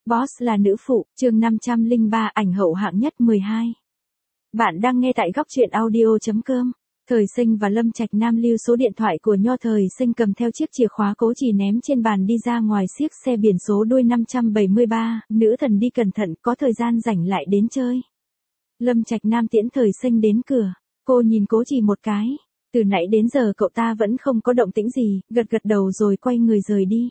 Boss là nữ phụ, chương 503 ảnh hậu hạng nhất 12. Bạn đang nghe tại góc truyện audio.com. Thời Sinh và Lâm Trạch Nam lưu số điện thoại của Nho. Thời Sinh cầm theo chiếc chìa khóa Cố Chỉ ném trên bàn đi ra ngoài xiếc xe biển số đuôi 573, nữ thần đi cẩn thận, có thời gian rảnh lại đến chơi. Lâm Trạch Nam tiễn Thời Sinh đến cửa, cô nhìn Cố Chỉ một cái, từ nãy đến giờ cậu ta vẫn không có động tĩnh gì, gật gật đầu rồi quay người rời đi.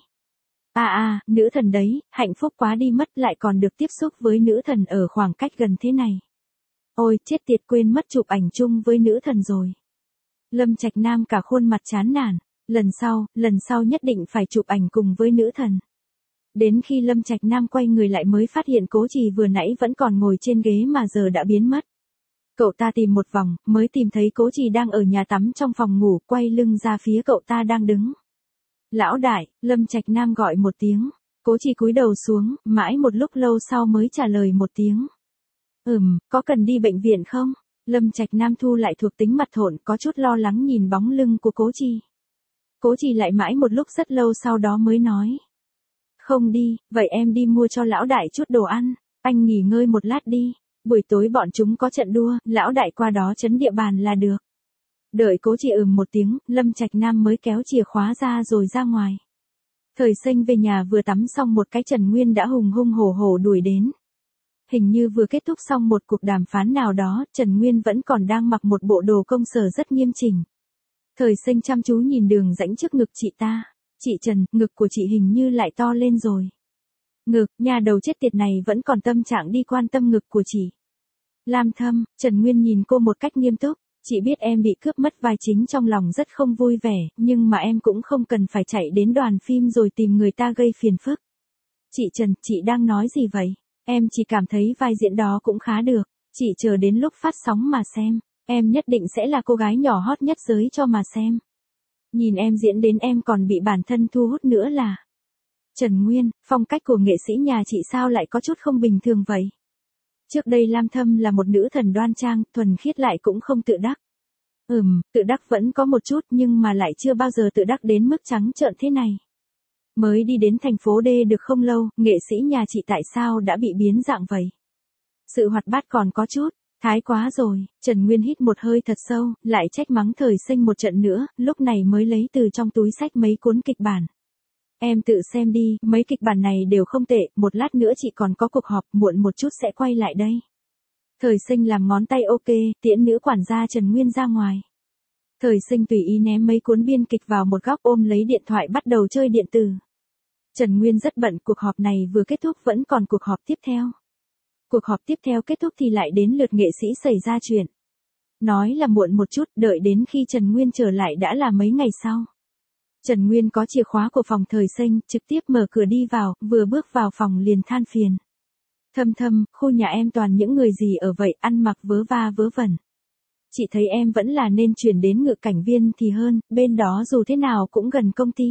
Nữ thần đấy, hạnh phúc quá đi mất, lại còn được tiếp xúc với nữ thần ở khoảng cách gần thế này. Ôi, chết tiệt, quên mất chụp ảnh chung với nữ thần rồi. Lâm Trạch Nam cả khuôn mặt chán nản, lần sau nhất định phải chụp ảnh cùng với nữ thần. Đến khi Lâm Trạch Nam quay người lại mới phát hiện Cố Chỉ vừa nãy vẫn còn ngồi trên ghế mà giờ đã biến mất. Cậu ta tìm một vòng, mới tìm thấy Cố Chỉ đang ở nhà tắm trong phòng ngủ, quay lưng ra phía cậu ta đang đứng. Lão đại, Lâm Trạch Nam gọi một tiếng. Cố Chỉ cúi đầu xuống, mãi một lúc lâu sau mới trả lời một tiếng. Có cần đi bệnh viện không? Lâm Trạch Nam thu lại thuộc tính mặt thộn, có chút lo lắng nhìn bóng lưng của Cố Chỉ. Cố Chỉ lại mãi một lúc rất lâu sau đó mới nói. Không đi, vậy em đi mua cho lão đại chút đồ ăn, anh nghỉ ngơi một lát đi, buổi tối bọn chúng có trận đua, lão đại qua đó trấn địa bàn là được. Đợi Cố Chỉ một tiếng, Lâm Trạch Nam mới kéo chìa khóa ra rồi ra ngoài. Thời Sinh về nhà vừa tắm xong một cái, Trần Nguyên đã hùng hùng hổ hổ đuổi đến. Hình như vừa kết thúc xong một cuộc đàm phán nào đó, Trần Nguyên vẫn còn đang mặc một bộ đồ công sở rất nghiêm chỉnh. Thời Sinh chăm chú nhìn đường rãnh trước ngực chị ta. Chị Trần, ngực của chị hình như lại to lên rồi. Ngực, nhà đầu chết tiệt này vẫn còn tâm trạng đi quan tâm ngực của chị. Lam Thâm, Trần Nguyên nhìn cô một cách nghiêm túc. Chị biết em bị cướp mất vai chính, trong lòng rất không vui vẻ, nhưng mà em cũng không cần phải chạy đến đoàn phim rồi tìm người ta gây phiền phức. Chị Trần, chị đang nói gì vậy? Em chỉ cảm thấy vai diễn đó cũng khá được, chị chờ đến lúc phát sóng mà xem, em nhất định sẽ là cô gái nhỏ hot nhất giới cho mà xem. Nhìn em diễn đến em còn bị bản thân thu hút nữa là. Trần Nguyên, phong cách của nghệ sĩ nhà chị sao lại có chút không bình thường vậy? Trước đây Lam Thâm là một nữ thần đoan trang, thuần khiết lại cũng không tự đắc. Tự đắc vẫn có một chút nhưng mà lại chưa bao giờ tự đắc đến mức trắng trợn thế này. Mới đi đến thành phố D được không lâu, nghệ sĩ nhà chị tại sao đã bị biến dạng vậy? Sự hoạt bát còn có chút, thái quá rồi. Trần Nguyên hít một hơi thật sâu, lại trách mắng Thời Sinh một trận nữa, lúc này mới lấy từ trong túi xách mấy cuốn kịch bản. Em tự xem đi, mấy kịch bản này đều không tệ, một lát nữa chị còn có cuộc họp, muộn một chút sẽ quay lại đây. Thời Sinh làm ngón tay ok, tiễn nữ quản gia Trần Nguyên ra ngoài. Thời Sinh tùy ý ném mấy cuốn biên kịch vào một góc, ôm lấy điện thoại bắt đầu chơi điện tử. Trần Nguyên rất bận, cuộc họp này vừa kết thúc vẫn còn cuộc họp tiếp theo. Cuộc họp tiếp theo kết thúc thì lại đến lượt nghệ sĩ xảy ra chuyện. Nói là muộn một chút, đợi đến khi Trần Nguyên trở lại đã là mấy ngày sau. Trần Nguyên có chìa khóa của phòng Thời Sinh, trực tiếp mở cửa đi vào, vừa bước vào phòng liền than phiền. Thâm, khu nhà em toàn những người gì ở vậy, ăn mặc vớ va vớ vẩn. Chị thấy em vẫn là nên chuyển đến Ngự Cảnh Viên thì hơn, bên đó dù thế nào cũng gần công ty.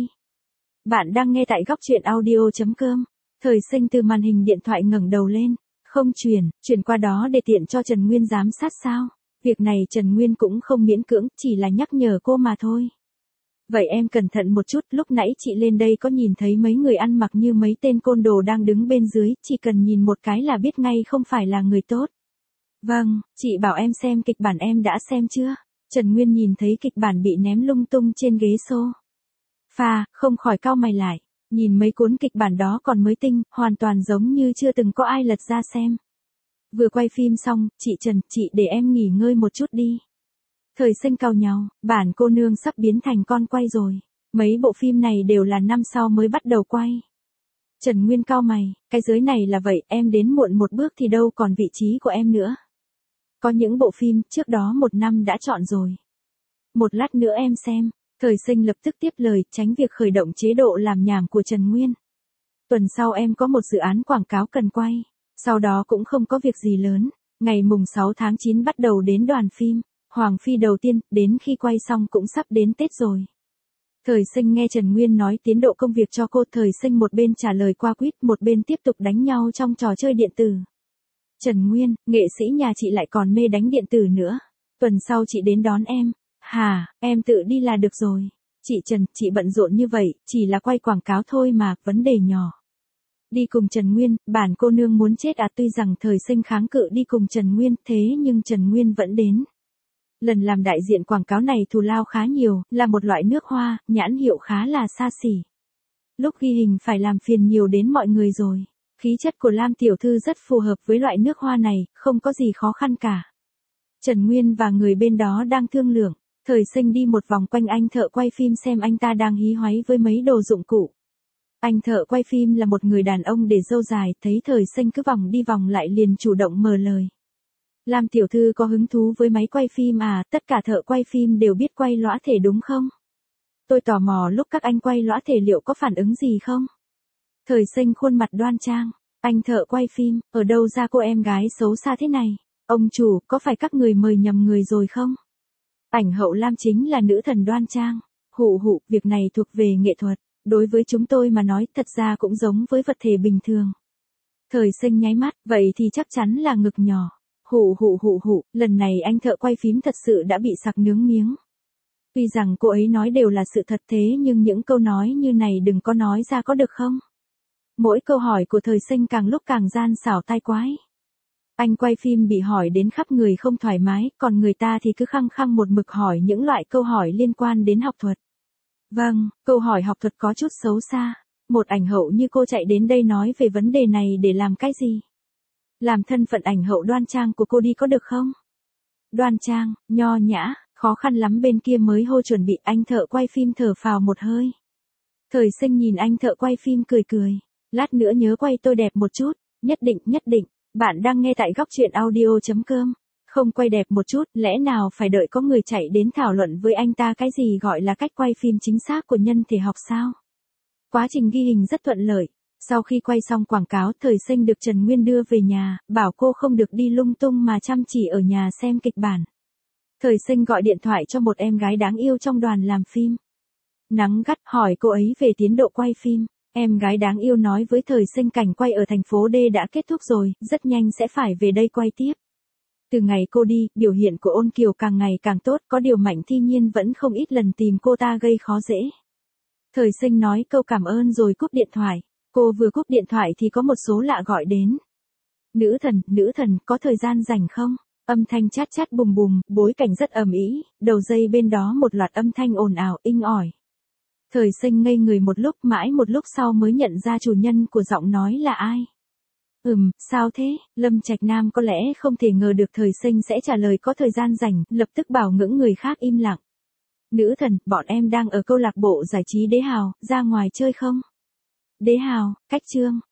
Bạn đang nghe tại góc truyện audio.com. Thời Sinh từ màn hình điện thoại ngẩng đầu lên. Không chuyển qua đó để tiện cho Trần Nguyên giám sát sao? Việc này Trần Nguyên cũng không miễn cưỡng, chỉ là nhắc nhở cô mà thôi. Vậy em cẩn thận một chút, lúc nãy chị lên đây có nhìn thấy mấy người ăn mặc như mấy tên côn đồ đang đứng bên dưới, chỉ cần nhìn một cái là biết ngay không phải là người tốt. Vâng, chị bảo em xem kịch bản em đã xem chưa? Trần Nguyên nhìn thấy kịch bản bị ném lung tung trên ghế sofa, không khỏi cau mày lại. Nhìn mấy cuốn kịch bản đó còn mới tinh, hoàn toàn giống như chưa từng có ai lật ra xem. Vừa quay phim xong, chị Trần, chị để em nghỉ ngơi một chút đi. Thời Sinh cau nhau, bản cô nương sắp biến thành con quay rồi. Mấy bộ phim này đều là năm sau mới bắt đầu quay. Trần Nguyên cau mày, cái giới này là vậy, em đến muộn một bước thì đâu còn vị trí của em nữa. Có những bộ phim trước đó một năm đã chọn rồi. Một lát nữa em xem. Thời Sinh lập tức tiếp lời, tránh việc khởi động chế độ làm nhảm của Trần Nguyên. Tuần sau em có một dự án quảng cáo cần quay. Sau đó cũng không có việc gì lớn. Ngày mùng 6 tháng 9 bắt đầu đến đoàn phim. Hoàng Phi đầu tiên, đến khi quay xong cũng sắp đến Tết rồi. Thời Sinh nghe Trần Nguyên nói tiến độ công việc cho cô. Thời Sinh một bên trả lời qua quýt, một bên tiếp tục đánh nhau trong trò chơi điện tử. Trần Nguyên, nghệ sĩ nhà chị lại còn mê đánh điện tử nữa. Tuần sau chị đến đón em. Hả, em tự đi là được rồi. Chị Trần, chị bận rộn như vậy, chỉ là quay quảng cáo thôi mà, vấn đề nhỏ. Đi cùng Trần Nguyên, bản cô nương muốn chết à? Tuy rằng Thời Sinh kháng cự đi cùng Trần Nguyên, thế nhưng Trần Nguyên vẫn đến. Lần làm đại diện quảng cáo này thù lao khá nhiều, là một loại nước hoa, nhãn hiệu khá là xa xỉ. Lúc ghi hình phải làm phiền nhiều đến mọi người rồi. Khí chất của Lam tiểu thư rất phù hợp với loại nước hoa này, không có gì khó khăn cả. Trần Nguyên và người bên đó đang thương lượng. Thời Sinh đi một vòng quanh anh thợ quay phim xem anh ta đang hí hoáy với mấy đồ dụng cụ. Anh thợ quay phim là một người đàn ông để râu dài, thấy Thời Sinh cứ vòng đi vòng lại liền chủ động mở lời. Lam tiểu thư có hứng thú với máy quay phim à? Tất cả thợ quay phim đều biết quay lõa thể đúng không? Tôi tò mò lúc các anh quay lõa thể liệu có phản ứng gì không? Thời Sinh khuôn mặt đoan trang. Anh thợ quay phim, ở đâu ra cô em gái xấu xa thế này? Ông chủ, có phải các người mời nhầm người rồi không? Ảnh hậu Lam chính là nữ thần đoan trang. Hụ hụ, việc này thuộc về nghệ thuật. Đối với chúng tôi mà nói thật ra cũng giống với vật thể bình thường. Thời Sinh nháy mắt, vậy thì chắc chắn là ngực nhỏ. Hụ hụ hụ hụ, lần này anh thợ quay phim thật sự đã bị sặc nướng miếng. Tuy rằng cô ấy nói đều là sự thật thế nhưng những câu nói như này đừng có nói ra có được không? Mỗi câu hỏi của Thời Sinh càng lúc càng gian xảo tai quái. Anh quay phim bị hỏi đến khắp người không thoải mái, còn người ta thì cứ khăng khăng một mực hỏi những loại câu hỏi liên quan đến học thuật. Vâng, câu hỏi học thuật có chút xấu xa. Một ảnh hậu như cô chạy đến đây nói về vấn đề này để làm cái gì? Làm thân phận ảnh hậu đoan trang của cô đi có được không? Đoan trang, nho nhã, khó khăn lắm bên kia mới hô chuẩn bị. Anh thợ quay phim thở phào một hơi. Thời Sinh nhìn anh thợ quay phim cười cười. Lát nữa nhớ quay tôi đẹp một chút. Nhất định, nhất định. Bạn đang nghe tại góc truyện audio.com. Không quay đẹp một chút, lẽ nào phải đợi có người chạy đến thảo luận với anh ta cái gì gọi là cách quay phim chính xác của nhân thể học sao? Quá trình ghi hình rất thuận lợi. Sau khi quay xong quảng cáo, Thời Sinh được Trần Nguyên đưa về nhà, bảo cô không được đi lung tung mà chăm chỉ ở nhà xem kịch bản. Thời Sinh gọi điện thoại cho một em gái đáng yêu trong đoàn làm phim. Nắng gắt hỏi cô ấy về tiến độ quay phim. Em gái đáng yêu nói với Thời Sinh cảnh quay ở thành phố D đã kết thúc rồi, rất nhanh sẽ phải về đây quay tiếp. Từ ngày cô đi, biểu hiện của Ôn Kiều càng ngày càng tốt, có điều Mạnh Thi Nhiên vẫn không ít lần tìm cô ta gây khó dễ. Thời Sinh nói câu cảm ơn rồi cúp điện thoại. Cô vừa cúp điện thoại thì có một số lạ gọi đến. Nữ thần, có thời gian rảnh không? Âm thanh chát chát bùm bùm, bối cảnh rất ầm ĩ, đầu dây bên đó một loạt âm thanh ồn ào, inh ỏi. Thời Sinh ngây người một lúc, mãi một lúc sau mới nhận ra chủ nhân của giọng nói là ai. Sao thế? Lâm Trạch Nam có lẽ không thể ngờ được Thời Sinh sẽ trả lời có thời gian rảnh, lập tức bảo ngững người khác im lặng. Nữ thần, bọn em đang ở câu lạc bộ giải trí Đế Hào, ra ngoài chơi không? Đế Hào, cách Trương,